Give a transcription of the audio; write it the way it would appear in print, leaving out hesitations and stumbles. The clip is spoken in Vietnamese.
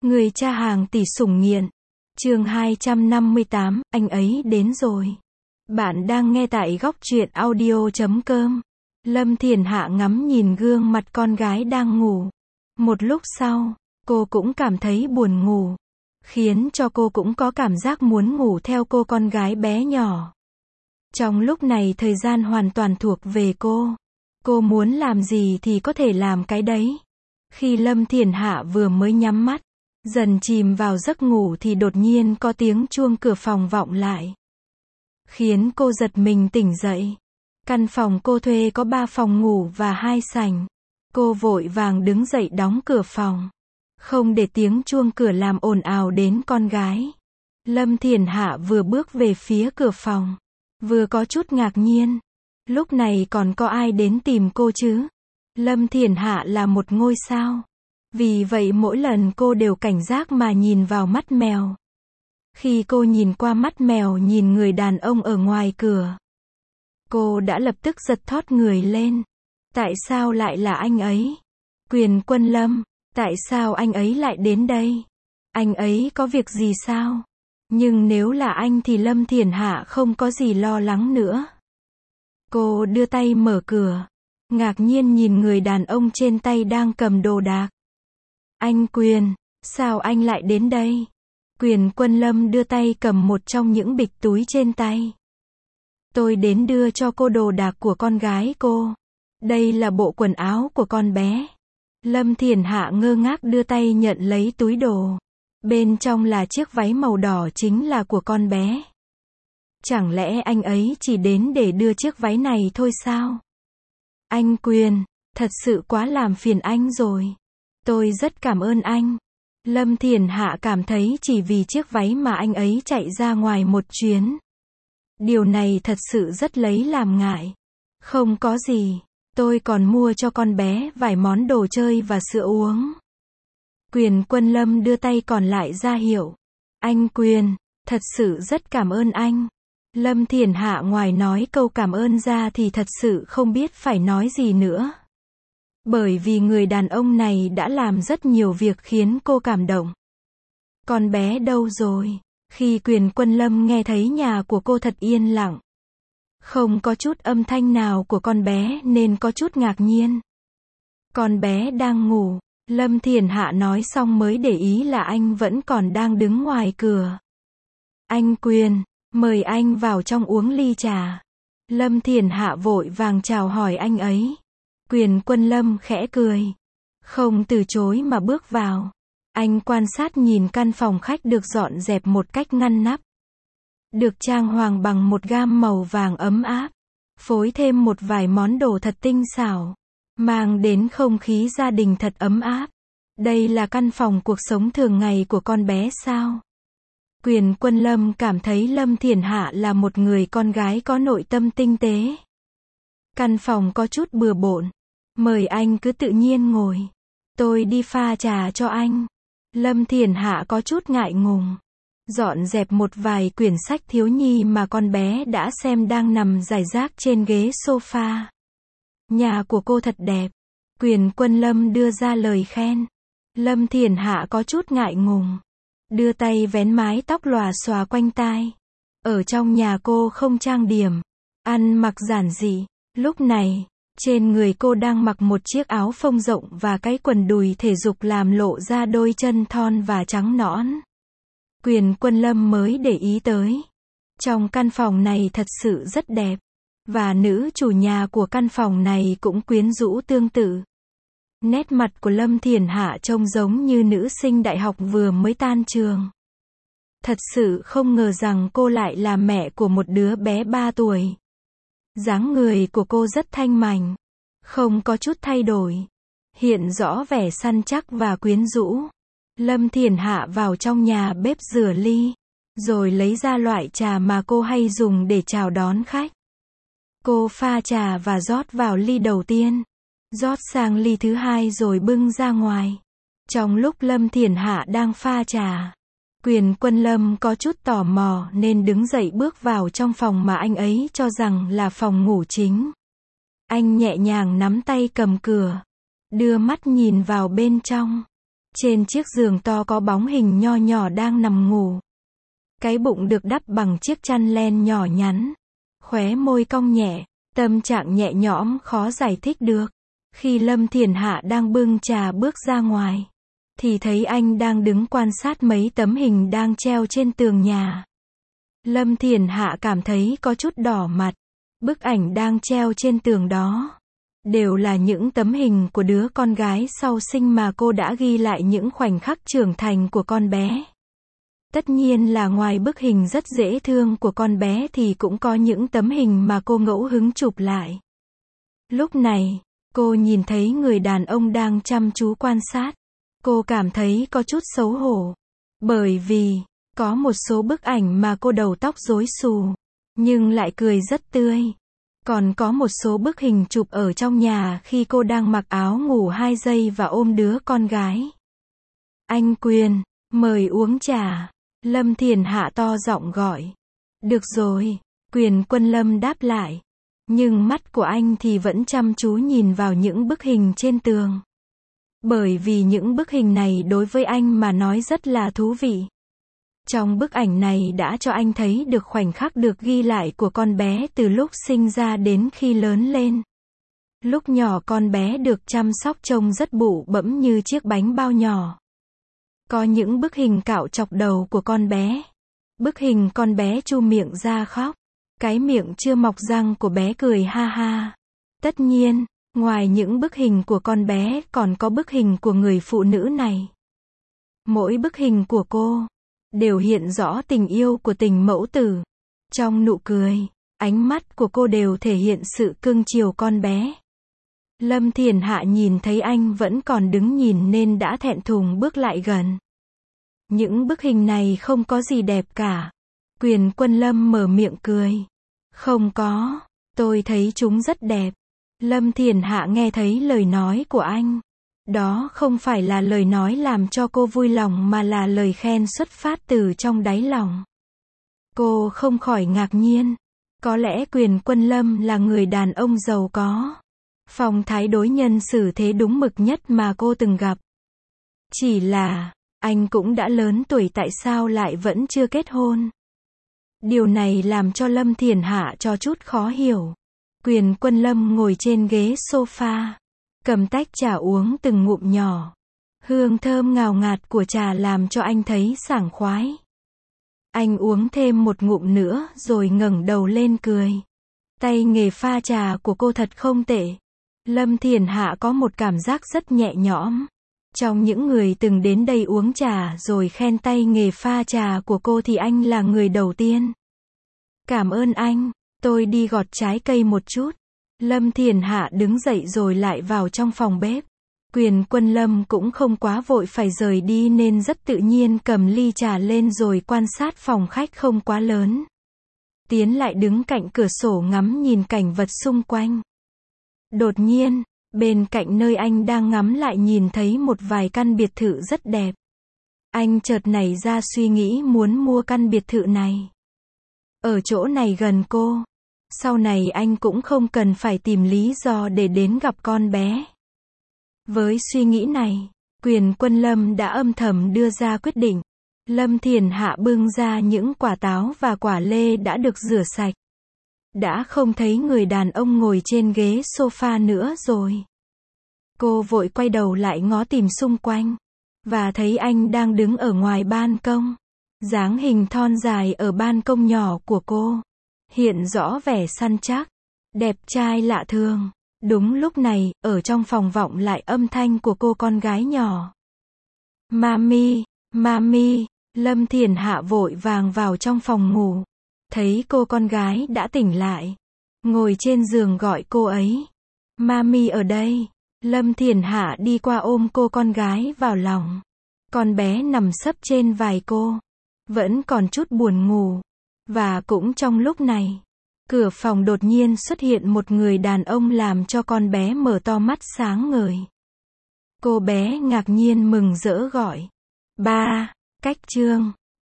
Người cha hàng tỷ sủng nghiện. Chương 258, anh ấy đến rồi. Bạn đang nghe tại góc truyện audio.com. Lâm Thiển Hạ ngắm nhìn gương mặt con gái đang ngủ. Một lúc sau, cô cũng cảm thấy buồn ngủ, khiến cho cô cũng có cảm giác muốn ngủ theo cô con gái bé nhỏ. Trong lúc này thời gian hoàn toàn thuộc về cô. Cô muốn làm gì thì có thể làm cái đấy. Khi Lâm Thiển Hạ vừa mới nhắm mắt, dần chìm vào giấc ngủ thì đột nhiên có tiếng chuông cửa phòng vọng lại, khiến cô giật mình tỉnh dậy. Căn phòng cô thuê có 3 phòng ngủ và 2 sảnh. Cô vội vàng đứng dậy đóng cửa phòng, không để tiếng chuông cửa làm ồn ào đến con gái. Lâm Thiển Hạ vừa bước về phía cửa phòng, vừa có chút ngạc nhiên. Lúc này còn có ai đến tìm cô chứ? Lâm Thiển Hạ là một ngôi sao. Vì vậy mỗi lần cô đều cảnh giác mà nhìn vào mắt mèo. Khi cô nhìn qua mắt mèo nhìn người đàn ông ở ngoài cửa, cô đã lập tức giật thót người lên. Tại sao lại là anh ấy? Quyền Quân Lâm, tại sao anh ấy lại đến đây? Anh ấy có việc gì sao? Nhưng nếu là anh thì Lâm Thiển Hạ không có gì lo lắng nữa. Cô đưa tay mở cửa, ngạc nhiên nhìn người đàn ông trên tay đang cầm đồ đạc. Anh Quyền, sao anh lại đến đây? Quyền Quân Lâm đưa tay cầm một trong những bịch túi trên tay. Tôi đến đưa cho cô đồ đạc của con gái cô. Đây là bộ quần áo của con bé. Lâm Thiển Hạ ngơ ngác đưa tay nhận lấy túi đồ. Bên trong là chiếc váy màu đỏ chính là của con bé. Chẳng lẽ anh ấy chỉ đến để đưa chiếc váy này thôi sao? Anh Quyền, thật sự quá làm phiền anh rồi. Tôi rất cảm ơn anh. Lâm Thiển Hạ cảm thấy chỉ vì chiếc váy mà anh ấy chạy ra ngoài một chuyến. Điều này thật sự rất lấy làm ngại. Không có gì, tôi còn mua cho con bé vài món đồ chơi và sữa uống. Quyền Quân Lâm đưa tay còn lại ra hiệu. Anh Quyền, thật sự rất cảm ơn anh. Lâm Thiển Hạ ngoài nói câu cảm ơn ra thì thật sự không biết phải nói gì nữa. Bởi vì người đàn ông này đã làm rất nhiều việc khiến cô cảm động. Con bé đâu rồi? Khi Quyền Quân Lâm nghe thấy nhà của cô thật yên lặng, không có chút âm thanh nào của con bé nên có chút ngạc nhiên. Con bé đang ngủ. Lâm Thiển Hạ nói xong mới để ý là anh vẫn còn đang đứng ngoài cửa. Anh Quyền, mời anh vào trong uống ly trà. Lâm Thiển Hạ vội vàng chào hỏi anh ấy. Quyền Quân Lâm khẽ cười, không từ chối mà bước vào. Anh quan sát nhìn căn phòng khách được dọn dẹp một cách ngăn nắp, được trang hoàng bằng một gam màu vàng ấm áp, phối thêm một vài món đồ thật tinh xảo, mang đến không khí gia đình thật ấm áp. Đây là căn phòng cuộc sống thường ngày của con bé sao? Quyền Quân Lâm cảm thấy Lâm Thiển Hạ là một người con gái có nội tâm tinh tế. Căn phòng có chút bừa bộn. Mời anh cứ tự nhiên ngồi. Tôi đi pha trà cho anh. Lâm Thiển Hạ có chút ngại ngùng. Dọn dẹp một vài quyển sách thiếu nhi mà con bé đã xem đang nằm rải rác trên ghế sofa. Nhà của cô thật đẹp. Quyền Quân Lâm đưa ra lời khen. Lâm Thiển Hạ có chút ngại ngùng, đưa tay vén mái tóc lòa xòa quanh tai. Ở trong nhà cô không trang điểm, ăn mặc giản dị. Lúc này, trên người cô đang mặc một chiếc áo phông rộng và cái quần đùi thể dục làm lộ ra đôi chân thon và trắng nõn. Quyền Quân Lâm mới để ý tới. Trong căn phòng này thật sự rất đẹp. Và nữ chủ nhà của căn phòng này cũng quyến rũ tương tự. Nét mặt của Lâm Thiển Hạ trông giống như nữ sinh đại học vừa mới tan trường. Thật sự không ngờ rằng cô lại là mẹ của một đứa bé 3 tuổi. Dáng người của cô rất thanh mảnh, không có chút thay đổi, hiện rõ vẻ săn chắc và quyến rũ. Lâm Thiển Hạ vào trong nhà bếp rửa ly, rồi lấy ra loại trà mà cô hay dùng để chào đón khách. Cô pha trà và rót vào ly đầu tiên, rót sang ly thứ hai rồi bưng ra ngoài. Trong lúc Lâm Thiển Hạ đang pha trà, Quyền Quân Lâm có chút tò mò nên đứng dậy bước vào trong phòng mà anh ấy cho rằng là phòng ngủ chính. Anh nhẹ nhàng nắm tay cầm cửa, đưa mắt nhìn vào bên trong. Trên chiếc giường to có bóng hình nho nhỏ đang nằm ngủ. Cái bụng được đắp bằng chiếc chăn len nhỏ nhắn. Khóe môi cong nhẹ, tâm trạng nhẹ nhõm khó giải thích được. Khi Lâm Thiển Hạ đang bưng trà bước ra ngoài, thì thấy anh đang đứng quan sát mấy tấm hình đang treo trên tường nhà. Lâm Thiển Hạ cảm thấy có chút đỏ mặt. Bức ảnh đang treo trên tường đó đều là những tấm hình của đứa con gái sau sinh mà cô đã ghi lại những khoảnh khắc trưởng thành của con bé. Tất nhiên là ngoài bức hình rất dễ thương của con bé thì cũng có những tấm hình mà cô ngẫu hứng chụp lại. Lúc này, cô nhìn thấy người đàn ông đang chăm chú quan sát. Cô cảm thấy có chút xấu hổ. Bởi vì, có một số bức ảnh mà cô đầu tóc rối xù, nhưng lại cười rất tươi. Còn có một số bức hình chụp ở trong nhà khi cô đang mặc áo ngủ 2 giây và ôm đứa con gái. Anh Quyền, mời uống trà. Lâm Thiển Hạ to giọng gọi. Được rồi, Quyền Quân Lâm đáp lại. Nhưng mắt của anh thì vẫn chăm chú nhìn vào những bức hình trên tường. Bởi vì những bức hình này đối với anh mà nói rất là thú vị. Trong bức ảnh này đã cho anh thấy được khoảnh khắc được ghi lại của con bé từ lúc sinh ra đến khi lớn lên. Lúc nhỏ con bé được chăm sóc trông rất bụ bẫm như chiếc bánh bao nhỏ. Có những bức hình cạo chọc đầu của con bé. Bức hình con bé chu miệng ra khóc. Cái miệng chưa mọc răng của bé cười ha ha. Tất nhiên, ngoài những bức hình của con bé còn có bức hình của người phụ nữ này. Mỗi bức hình của cô đều hiện rõ tình yêu của tình mẫu tử. Trong nụ cười, ánh mắt của cô đều thể hiện sự cưng chiều con bé. Lâm Thiển Hạ nhìn thấy anh vẫn còn đứng nhìn nên đã thẹn thùng bước lại gần. Những bức hình này không có gì đẹp cả. Quyền Quân Lâm mở miệng cười. Không có, tôi thấy chúng rất đẹp. Lâm Thiển Hạ nghe thấy lời nói của anh. Đó không phải là lời nói làm cho cô vui lòng mà là lời khen xuất phát từ trong đáy lòng. Cô không khỏi ngạc nhiên. Có lẽ Quyền Quân Lâm là người đàn ông giàu có. Phong thái đối nhân xử thế đúng mực nhất mà cô từng gặp. Chỉ là, anh cũng đã lớn tuổi tại sao lại vẫn chưa kết hôn. Điều này làm cho Lâm Thiển Hạ cho chút khó hiểu. Quyền Quân Lâm ngồi trên ghế sofa, cầm tách trà uống từng ngụm nhỏ. Hương thơm ngào ngạt của trà làm cho anh thấy sảng khoái. Anh uống thêm một ngụm nữa rồi ngẩng đầu lên cười. Tay nghề pha trà của cô thật không tệ. Lâm Thiển Hạ có một cảm giác rất nhẹ nhõm. Trong những người từng đến đây uống trà rồi khen tay nghề pha trà của cô thì anh là người đầu tiên. Cảm ơn anh, tôi đi gọt trái cây một chút. Lâm Thiển Hạ đứng dậy rồi lại vào trong phòng bếp. Quyền Quân Lâm cũng không quá vội phải rời đi nên rất tự nhiên cầm ly trà lên rồi quan sát phòng khách không quá lớn. Tiến lại đứng cạnh cửa sổ ngắm nhìn cảnh vật xung quanh. Đột nhiên, bên cạnh nơi anh đang ngắm lại nhìn thấy một vài căn biệt thự rất đẹp. Anh chợt nảy ra suy nghĩ muốn mua căn biệt thự này. Ở chỗ này gần cô. Sau này anh cũng không cần phải tìm lý do để đến gặp con bé. Với suy nghĩ này, Quyền Quân Lâm đã âm thầm đưa ra quyết định. Lâm Thiển Hạ bưng ra những quả táo và quả lê đã được rửa sạch. Đã không thấy người đàn ông ngồi trên ghế sofa nữa rồi. Cô vội quay đầu lại ngó tìm xung quanh. Và thấy anh đang đứng ở ngoài ban công. Dáng hình thon dài ở ban công nhỏ của cô hiện rõ vẻ săn chắc, đẹp trai lạ thường. Đúng lúc này, ở trong phòng vọng lại âm thanh của cô con gái nhỏ. Mami, Mami, Lâm Thiển Hạ vội vàng vào trong phòng ngủ. Thấy cô con gái đã tỉnh lại. Ngồi trên giường gọi cô ấy. Mami ở đây. Lâm Thiển Hạ đi qua ôm cô con gái vào lòng. Con bé nằm sấp trên vai cô. Vẫn còn chút buồn ngủ. Và cũng trong lúc này, cửa phòng đột nhiên xuất hiện một người đàn ông làm cho con bé mở to mắt sáng ngời. Cô bé ngạc nhiên mừng rỡ gọi. Ba, Cách Trương.